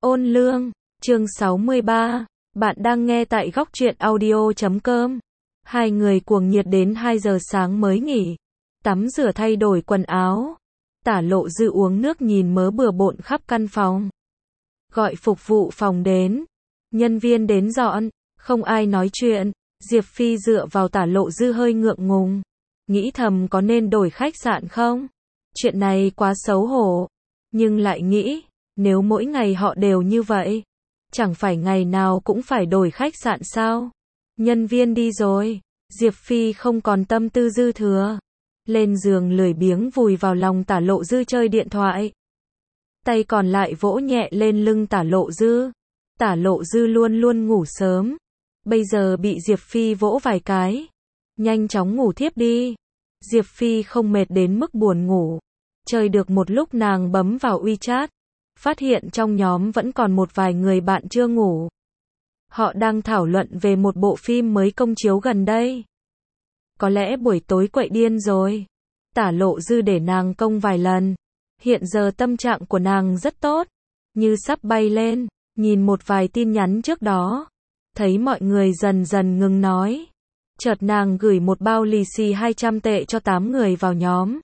Ôn lương, chương 63, bạn đang nghe tại góc truyện audio.com. Hai người cuồng nhiệt đến 2 giờ sáng mới nghỉ, tắm rửa thay đổi quần áo. Tả Lộ Dư uống nước nhìn mớ bừa bộn khắp căn phòng. Gọi phục vụ phòng đến, nhân viên đến dọn, không ai nói chuyện. Diệp Phi dựa vào Tả Lộ Dư hơi ngượng ngùng, nghĩ thầm có nên đổi khách sạn không? Chuyện này quá xấu hổ, nhưng lại nghĩ, nếu mỗi ngày họ đều như vậy, chẳng phải ngày nào cũng phải đổi khách sạn sao? Nhân viên đi rồi, Diệp Phi không còn tâm tư dư thừa, lên giường lười biếng vùi vào lòng Tả Lộ Dư chơi điện thoại. Tay còn lại vỗ nhẹ lên lưng Tả Lộ Dư. Tả Lộ Dư luôn luôn ngủ sớm, bây giờ bị Diệp Phi vỗ vài cái, nhanh chóng ngủ thiếp đi. Diệp Phi không mệt đến mức buồn ngủ. Chơi được một lúc nàng bấm vào WeChat, phát hiện trong nhóm vẫn còn một vài người bạn chưa ngủ. Họ đang thảo luận về một bộ phim mới công chiếu gần đây. Có lẽ buổi tối quậy điên rồi. Tả Lộ Dư để nàng công vài lần. Hiện giờ tâm trạng của nàng rất tốt, như sắp bay lên. Nhìn một vài tin nhắn trước đó, thấy mọi người dần dần ngừng nói. Chợt nàng gửi một bao lì xì 200 tệ cho 8 người vào nhóm.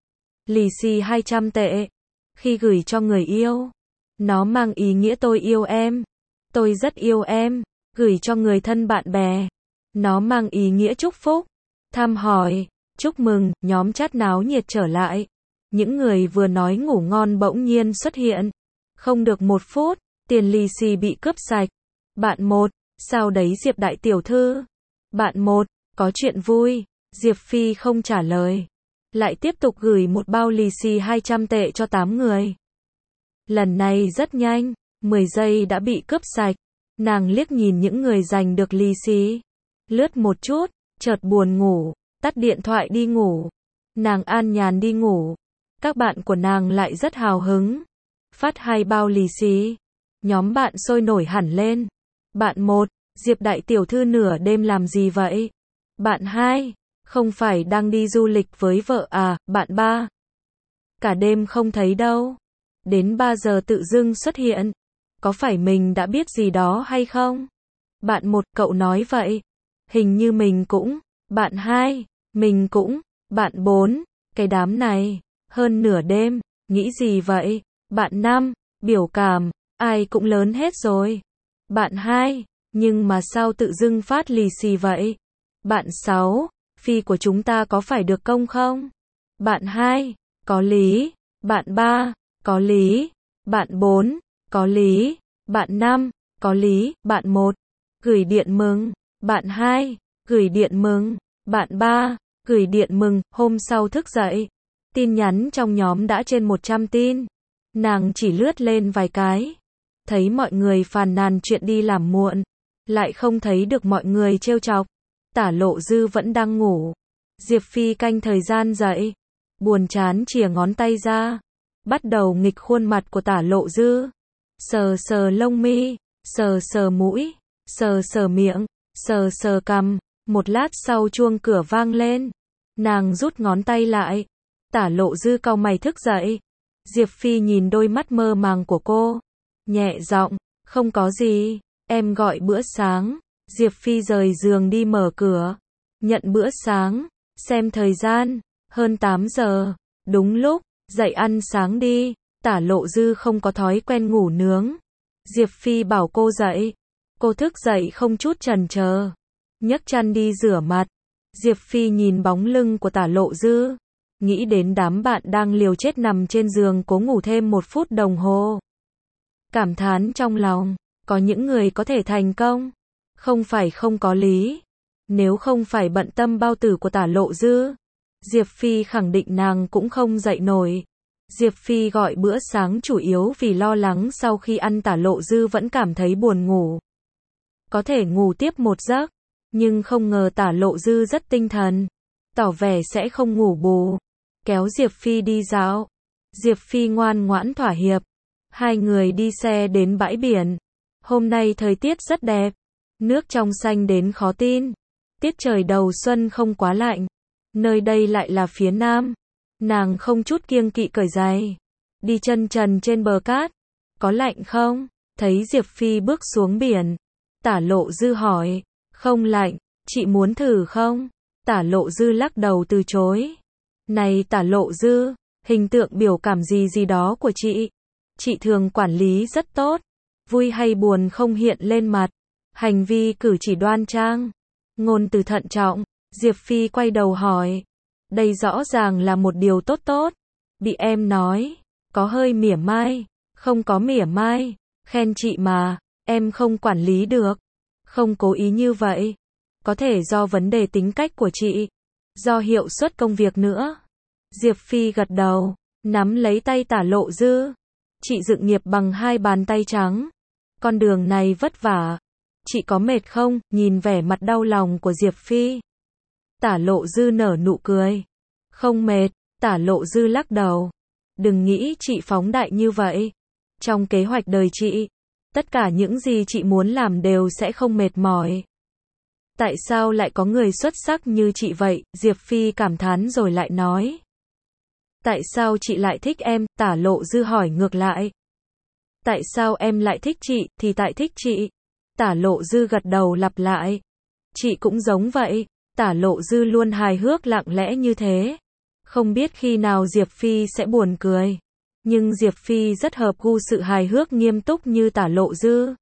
Lì xì 200 tệ. Khi gửi cho người yêu, nó mang ý nghĩa tôi yêu em, tôi rất yêu em. Gửi cho người thân bạn bè, nó mang ý nghĩa chúc phúc, thăm hỏi, chúc mừng. Nhóm chat náo nhiệt trở lại. Những người vừa nói ngủ ngon bỗng nhiên xuất hiện. Không được 1 phút, tiền lì xì bị cướp sạch. Bạn 1, sao đấy Diệp đại tiểu thư? Bạn 1, có chuyện vui. Diệp Phi không trả lời, lại tiếp tục gửi một bao lì xì 200 tệ cho 8 người. Lần này rất nhanh, 10 giây đã bị cướp sạch. Nàng liếc nhìn những người giành được lì xì, lướt một chút, chợt buồn ngủ, tắt điện thoại đi ngủ. Nàng an nhàn đi ngủ. Các bạn của nàng lại rất hào hứng, phát 2 bao lì xì. Nhóm bạn sôi nổi hẳn lên. Bạn 1, Diệp đại tiểu thư nửa đêm làm gì vậy? Bạn 2, không phải đang đi du lịch với vợ à? Bạn 3, cả đêm không thấy đâu, đến 3 giờ tự dưng xuất hiện, có phải mình đã biết gì đó hay không? Bạn 1, cậu nói vậy, hình như mình cũng. Bạn 2, mình cũng. Bạn 4, cái đám này, hơn nửa đêm, nghĩ gì vậy? Bạn 5, biểu cảm, ai cũng lớn hết rồi. Bạn 2, nhưng mà sao tự dưng phát lì xì vậy? Bạn 6, phi của chúng ta có phải được công không? Bạn 2, có lý. Bạn 3, có lý. Bạn 4, có lý. Bạn 5, có lý. Bạn 1, gửi điện mừng. Bạn 2, gửi điện mừng. Bạn 3, gửi điện mừng. Hôm sau thức dậy, tin nhắn trong nhóm đã trên 100 tin. Nàng chỉ lướt lên vài cái, thấy mọi người phàn nàn chuyện đi làm muộn, lại không thấy được mọi người trêu chọc. Tả Lộ Dư vẫn đang ngủ. Diệp Phi canh thời gian dậy, buồn chán chìa ngón tay ra, bắt đầu nghịch khuôn mặt của Tả Lộ Dư. Sờ sờ lông mi, sờ sờ mũi, sờ sờ miệng, sờ sờ cằm. Một lát sau chuông cửa vang lên. Nàng rút ngón tay lại. Tả Lộ Dư cau mày thức dậy. Diệp Phi nhìn đôi mắt mơ màng của cô, nhẹ giọng, không có gì, em gọi bữa sáng. Diệp Phi rời giường đi mở cửa, nhận bữa sáng, xem thời gian, hơn 8 giờ, đúng lúc, dậy ăn sáng đi. Tả Lộ Dư không có thói quen ngủ nướng. Diệp Phi bảo cô dậy, cô thức dậy không chút chần chờ, nhấc chăn đi rửa mặt. Diệp Phi nhìn bóng lưng của Tả Lộ Dư, nghĩ đến đám bạn đang liều chết nằm trên giường cố ngủ thêm 1 phút đồng hồ. Cảm thán trong lòng, có những người có thể thành công, không phải không có lý. Nếu không phải bận tâm bao tử của Tả Lộ Dư, Diệp Phi khẳng định nàng cũng không dậy nổi. Diệp Phi gọi bữa sáng chủ yếu vì lo lắng sau khi ăn Tả Lộ Dư vẫn cảm thấy buồn ngủ. Có thể ngủ tiếp một giấc, nhưng không ngờ Tả Lộ Dư rất tinh thần, tỏ vẻ sẽ không ngủ bù. Kéo Diệp Phi đi dạo. Diệp Phi ngoan ngoãn thỏa hiệp. Hai người đi xe đến bãi biển. Hôm nay thời tiết rất đẹp, nước trong xanh đến khó tin. Tiết trời đầu xuân không quá lạnh. Nơi đây lại là phía Nam. Nàng không chút kiêng kỵ cởi giày, đi chân trần trên bờ cát. Có lạnh không? Thấy Diệp Phi bước xuống biển, Tả Lộ Dư hỏi, không lạnh, chị muốn thử không? Tả Lộ Dư lắc đầu từ chối. Này Tả Lộ Dư, hình tượng biểu cảm gì đó của chị thường quản lý rất tốt, vui hay buồn không hiện lên mặt, hành vi cử chỉ đoan trang, ngôn từ thận trọng. Diệp Phi quay đầu hỏi, đây rõ ràng là một điều tốt tốt, bị em nói, có hơi mỉa mai, không có mỉa mai, khen chị mà, em không quản lý được, không cố ý như vậy, có thể do vấn đề tính cách của chị, do hiệu suất công việc nữa. Diệp Phi gật đầu, nắm lấy tay Tả Lộ Dư, chị dựng nghiệp bằng hai bàn tay trắng, con đường này vất vả, chị có mệt không? Nhìn vẻ mặt đau lòng của Diệp Phi, Tả Lộ Dư nở nụ cười, không mệt. Tả Lộ Dư lắc đầu, đừng nghĩ chị phóng đại như vậy, trong kế hoạch đời chị, tất cả những gì chị muốn làm đều sẽ không mệt mỏi. Tại sao lại có người xuất sắc như chị vậy? Diệp Phi cảm thán rồi lại nói. Tại sao chị lại thích em? Tả Lộ Dư hỏi ngược lại. Tại sao em lại thích chị? Thì tại thích chị. Tả Lộ Dư gật đầu lặp lại. Chị cũng giống vậy. Tả Lộ Dư luôn hài hước lặng lẽ như thế. Không biết khi nào Diệp Phi sẽ buồn cười. Nhưng Diệp Phi rất hợp gu sự hài hước nghiêm túc như Tả Lộ Dư.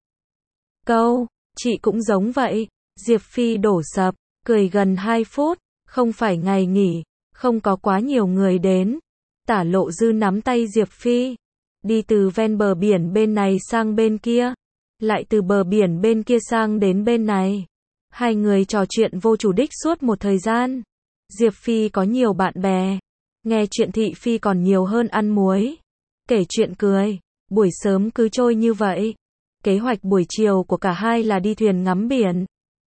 Câu, chị cũng giống vậy. Diệp Phi đổ sập, cười gần 2 phút, không phải ngày nghỉ, không có quá nhiều người đến. Tả Lộ Dư nắm tay Diệp Phi, đi từ ven bờ biển bên này sang bên kia, lại từ bờ biển bên kia sang đến bên này. Hai người trò chuyện vô chủ đích suốt một thời gian. Diệp Phi có nhiều bạn bè, nghe chuyện thị phi còn nhiều hơn ăn muối, kể chuyện cười, buổi sớm cứ trôi như vậy. Kế hoạch buổi chiều của cả hai là đi thuyền ngắm biển.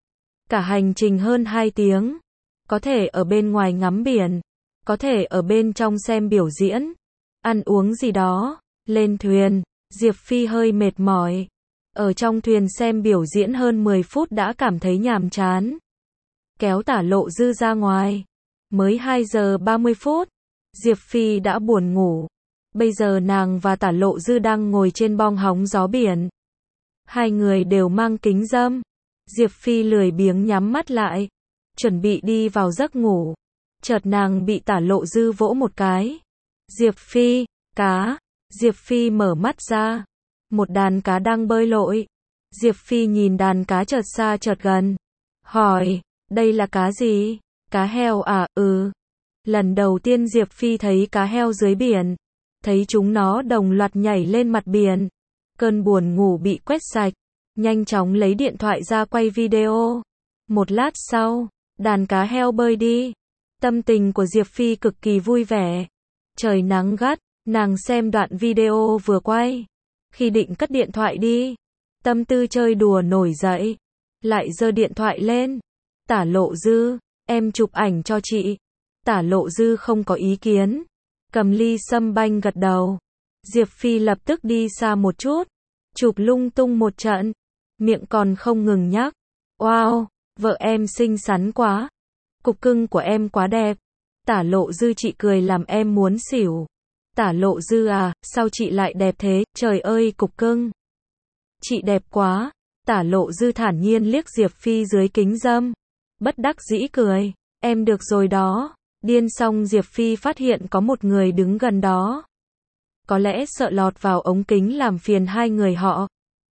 Cả hành trình hơn 2 tiếng, có thể ở bên ngoài ngắm biển, có thể ở bên trong xem biểu diễn, ăn uống gì đó. Lên thuyền, Diệp Phi hơi mệt mỏi. Ở trong thuyền xem biểu diễn hơn 10 phút đã cảm thấy nhàm chán. Kéo Tả Lộ Dư ra ngoài. Mới 2 giờ 30 phút, Diệp Phi đã buồn ngủ. Bây giờ nàng và Tả Lộ Dư đang ngồi trên bong hóng gió biển. Hai người đều mang kính râm. Diệp Phi lười biếng nhắm mắt lại, chuẩn bị đi vào giấc ngủ. Chợt nàng bị Tả Lộ Dư vỗ một cái. Diệp Phi, cá. Diệp Phi mở mắt ra. Một đàn cá đang bơi lội. Diệp Phi nhìn đàn cá chợt xa chợt gần. Hỏi, đây là cá gì? Cá heo à? Ừ. Lần đầu tiên Diệp Phi thấy cá heo dưới biển. Thấy chúng nó đồng loạt nhảy lên mặt biển. Cơn buồn ngủ bị quét sạch. Nhanh chóng lấy điện thoại ra quay video. Một lát sau, đàn cá heo bơi đi. Tâm tình của Diệp Phi cực kỳ vui vẻ. Trời nắng gắt, nàng xem đoạn video vừa quay. Khi định cất điện thoại đi, tâm tư chơi đùa nổi dậy. Lại giơ điện thoại lên. Tả Lộ Dư, em chụp ảnh cho chị. Tả Lộ Dư không có ý kiến. Cầm ly sâm banh gật đầu. Diệp Phi lập tức đi xa một chút. Chụp lung tung một trận. Miệng còn không ngừng nhắc. Wow, vợ em xinh xắn quá. Cục cưng của em quá đẹp. Tả Lộ Dư chị cười làm em muốn xỉu. Tả Lộ Dư à, sao chị lại đẹp thế, trời ơi cục cưng. Chị đẹp quá. Tả Lộ Dư thản nhiên liếc Diệp Phi dưới kính râm. Bất đắc dĩ cười, em được rồi đó. Điên xong Diệp Phi phát hiện có một người đứng gần đó. Có lẽ sợ lọt vào ống kính làm phiền hai người họ,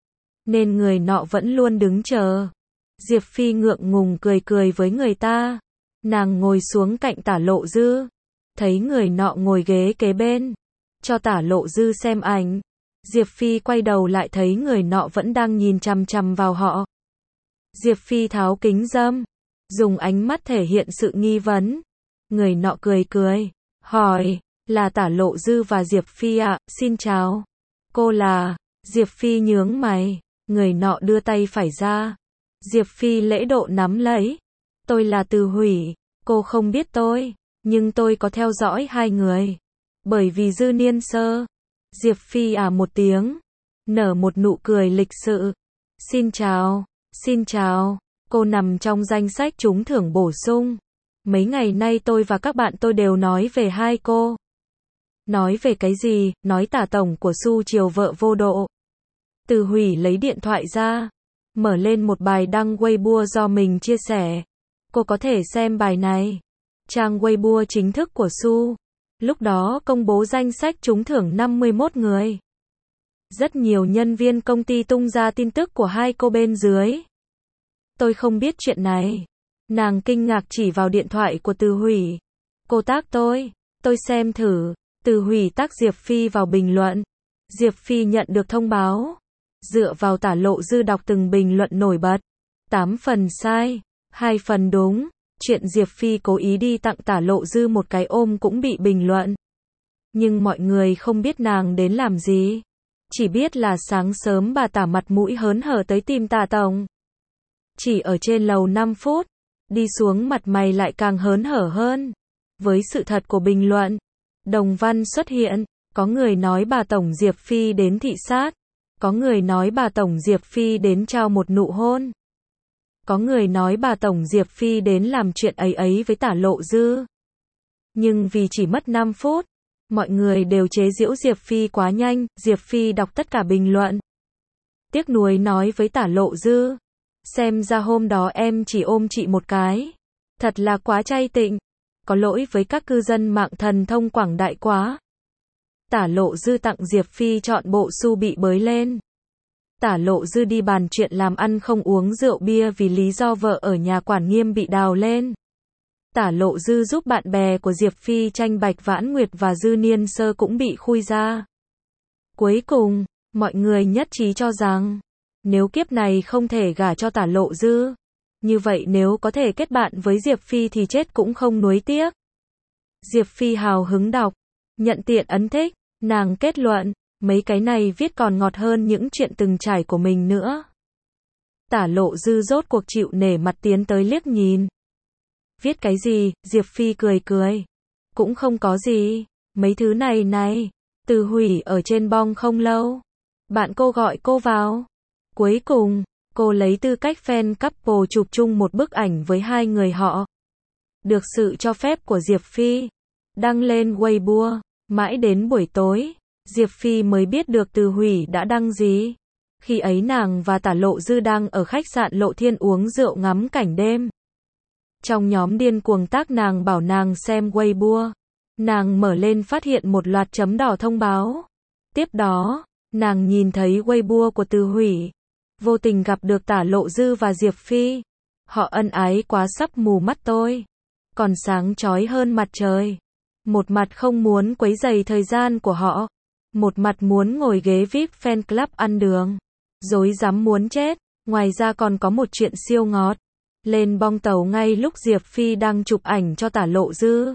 nên người nọ vẫn luôn đứng chờ. Diệp Phi ngượng ngùng cười cười với người ta. Nàng ngồi xuống cạnh Tả Lộ Dư. Thấy người nọ ngồi ghế kế bên. Cho Tả Lộ Dư xem ảnh. Diệp Phi quay đầu lại thấy người nọ vẫn đang nhìn chằm chằm vào họ. Diệp Phi tháo kính râm, dùng ánh mắt thể hiện sự nghi vấn. Người nọ cười cười, hỏi, là Tả Lộ Dư và Diệp Phi ạ, xin chào. Cô là, Diệp Phi nhướng mày, người nọ đưa tay phải ra. Diệp Phi lễ độ nắm lấy. Tôi là Từ Hủy, cô không biết tôi, nhưng tôi có theo dõi hai người. Bởi vì Dư Niên Sơ. Diệp Phi à một tiếng, nở một nụ cười lịch sự. Xin chào, cô nằm trong danh sách trúng thưởng bổ sung. Mấy ngày nay tôi và các bạn tôi đều nói về hai cô. Nói về cái gì? Nói Tả tổng của Su Triều vợ vô độ. Từ Hủy lấy điện thoại ra, mở lên một bài đăng Weibo do mình chia sẻ. Cô có thể xem bài này. Trang Weibo chính thức của Su. Lúc đó công bố danh sách trúng thưởng 51 người. Rất nhiều nhân viên công ty tung ra tin tức của hai cô bên dưới. Tôi không biết chuyện này. Nàng kinh ngạc chỉ vào điện thoại của Từ Hủy. Cô tag tôi xem thử. Từ Hủy tag Diệp Phi vào bình luận. Diệp Phi nhận được thông báo. Dựa vào Tả Lộ Dư đọc từng bình luận nổi bật. 8 phần sai, 2 phần đúng. Chuyện Diệp Phi cố ý đi tặng Tả Lộ Dư một cái ôm cũng bị bình luận. Nhưng mọi người không biết nàng đến làm gì. Chỉ biết là sáng sớm bà Tả mặt mũi hớn hở tới tìm Tả Tổng. Chỉ ở trên lầu 5 phút, đi xuống mặt mày lại càng hớn hở hơn. Với sự thật của bình luận, đồng văn xuất hiện, có người nói bà Tổng Diệp Phi đến thị sát, có người nói bà Tổng Diệp Phi đến trao một nụ hôn, có người nói bà Tổng Diệp Phi đến làm chuyện ấy ấy với Tả Lộ Dư. Nhưng vì chỉ mất 5 phút, mọi người đều chế giễu Diệp Phi quá nhanh, Diệp Phi đọc tất cả bình luận. Tiếc nuối nói với Tả Lộ Dư, xem ra hôm đó em chỉ ôm chị một cái. Thật là quá chay tịnh. Có lỗi với các cư dân mạng thần thông quảng đại quá. Tả Lộ Dư tặng Diệp Phi chọn bộ Su bị bới lên. Tả Lộ Dư đi bàn chuyện làm ăn không uống rượu bia vì lý do vợ ở nhà quản nghiêm bị đào lên. Tả Lộ Dư giúp bạn bè của Diệp Phi tranh Bạch Vãn Nguyệt và Dư Niên Sơ cũng bị khui ra. Cuối cùng, mọi người nhất trí cho rằng, nếu kiếp này không thể gả cho Tả Lộ Dư, như vậy nếu có thể kết bạn với Diệp Phi thì chết cũng không nuối tiếc. Diệp Phi hào hứng đọc, nhận tiện ấn thích, nàng kết luận, mấy cái này viết còn ngọt hơn những chuyện từng trải của mình nữa. Tả Lộ Dư rốt cuộc chịu nể mặt tiến tới liếc nhìn. Viết cái gì? Diệp Phi cười cười. Cũng không có gì, mấy thứ này. Từ Hủy ở trên bong không lâu. Bạn cô gọi cô vào. Cuối cùng, cô lấy tư cách fan couple chụp chung một bức ảnh với hai người họ. Được sự cho phép của Diệp Phi, đăng lên Weibo. Mãi đến buổi tối, Diệp Phi mới biết được Từ Hủy đã đăng gì. Khi ấy nàng và Tả Lộ Dư đang ở khách sạn Lộ Thiên uống rượu ngắm cảnh đêm. Trong nhóm điên cuồng tác nàng bảo nàng xem Weibo. Nàng mở lên phát hiện một loạt chấm đỏ thông báo. Tiếp đó, nàng nhìn thấy Weibo của Từ Hủy. Vô tình gặp được Tả Lộ Dư và Diệp Phi. Họ ân ái quá sắp mù mắt tôi. Còn sáng chói hơn mặt trời. Một mặt không muốn quấy rầy thời gian của họ. Một mặt muốn ngồi ghế VIP fan club ăn đường. Rối rắm muốn chết. Ngoài ra còn có một chuyện siêu ngọt. Lên bong tàu ngay lúc Diệp Phi đang chụp ảnh cho Tả Lộ Dư.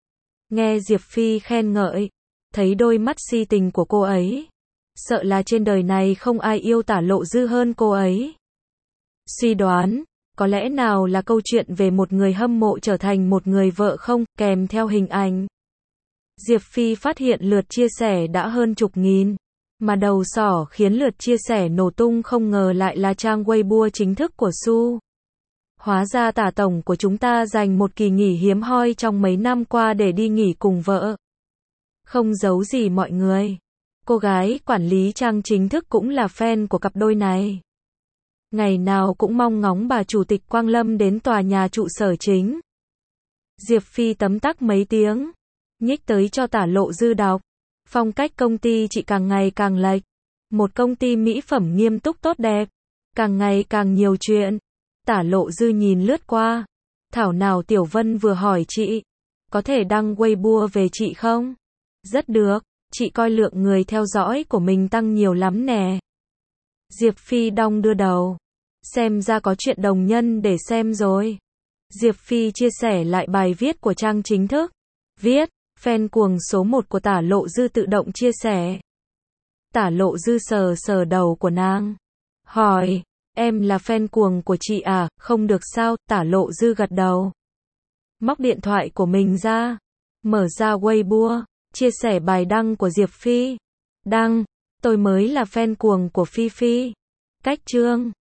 Nghe Diệp Phi khen ngợi. Thấy đôi mắt si tình của cô ấy. Sợ là trên đời này không ai yêu Tả Lộ Dư hơn cô ấy. Suy đoán, có lẽ nào là câu chuyện về một người hâm mộ trở thành một người vợ không, kèm theo hình ảnh. Diệp Phi phát hiện lượt chia sẻ đã hơn chục nghìn. Mà đầu sỏ khiến lượt chia sẻ nổ tung không ngờ lại là trang Weibo chính thức của Su. Hóa ra Tả Tổng của chúng ta dành một kỳ nghỉ hiếm hoi trong mấy năm qua để đi nghỉ cùng vợ. Không giấu gì mọi người. Cô gái quản lý trang chính thức cũng là fan của cặp đôi này. Ngày nào cũng mong ngóng bà chủ tịch Quang Lâm đến tòa nhà trụ sở chính. Diệp Phi tấm tắc mấy tiếng. Nhích tới cho Tả Lộ Dư đọc. Phong cách công ty chị càng ngày càng lệch. Một công ty mỹ phẩm nghiêm túc tốt đẹp. Càng ngày càng nhiều chuyện. Tả Lộ Dư nhìn lướt qua. Thảo nào Tiểu Vân vừa hỏi chị. Có thể đăng Weibo về chị không? Rất được. Chị coi lượng người theo dõi của mình tăng nhiều lắm nè. Diệp Phi đong đưa đầu. Xem ra có chuyện đồng nhân để xem rồi. Diệp Phi chia sẻ lại bài viết của trang chính thức. Viết, fan cuồng số 1 của Tả Lộ Dư tự động chia sẻ. Tả Lộ Dư sờ sờ đầu của nàng. Hỏi, em là fan cuồng của chị à? Không được sao? Tả Lộ Dư gật đầu. Móc điện thoại của mình ra. Mở ra Weibo. Chia sẻ bài đăng của Diệp Phi. Đăng, tôi mới là fan cuồng của Phi Phi. Cách chương.